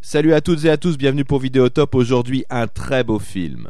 Salut à toutes et à tous, bienvenue pour Vidéotop. Aujourd'hui, un très beau film.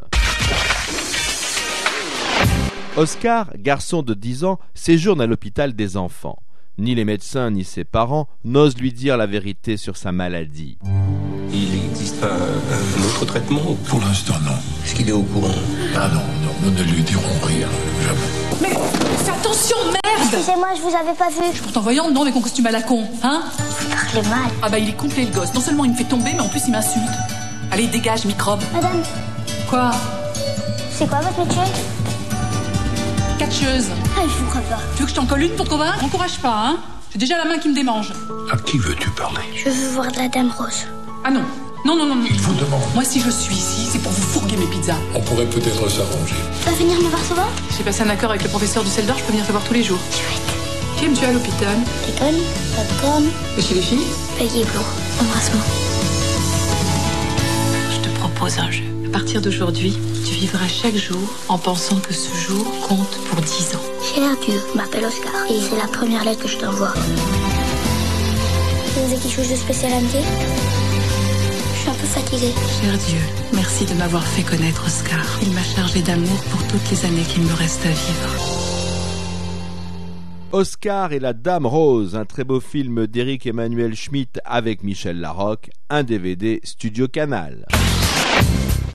Oscar, garçon de 10 ans, séjourne à l'hôpital des enfants. Ni les médecins ni ses parents n'osent lui dire la vérité sur sa maladie. Il n'existe pas un autre traitement? Pour l'instant, non. Est-ce qu'il est au courant? Ah non, nous ne lui dirons rien, jamais. Mais fais attention, merde! Excusez-moi, je vous avais pas vu. Pourtant voyons, non, avec mon costume à la con, hein? Vous parlez mal. Ah bah il est complet le gosse. Non seulement il me fait tomber, mais en plus il m'insulte. Allez, dégage, microbe. Madame, Quoi? c'est quoi votre métier? Catcheuse. Ah, je vous crois pas. Tu veux que je t'en colle une pour te convaincre? M'encourage pas, hein? J'ai déjà la main qui me démange. À qui veux-tu parler? Je veux voir de la Dame Rose. Ah non. Non. Il vous demande. Moi, si je suis ici, c'est pour vous fourguer mes pizzas. On pourrait peut-être s'arranger. Tu vas venir me voir souvent? J'ai passé un accord avec le professeur du Seldor, je peux venir te voir tous les jours. Chouette. Qui aimes-tu à l'hôpital? Bacon, popcorn, Et chez les filles? Peggy Blue. Embrasse-moi. Je te propose un jeu. À partir d'aujourd'hui, tu vivras chaque jour en pensant que ce jour compte pour 10 ans. Cher Dieu, je m'appelle Oscar et c'est la première lettre que je t'envoie. Vous avez quelque chose de spécial à me dire? Je suis un peu fatiguée. Cher Dieu, merci de m'avoir fait connaître Oscar. Il m'a chargé d'amour pour toutes les années qu'il me reste à vivre. Oscar et la Dame Rose, un très beau film d'Éric Emmanuel Schmitt avec Michel Larocque, un DVD Studio Canal.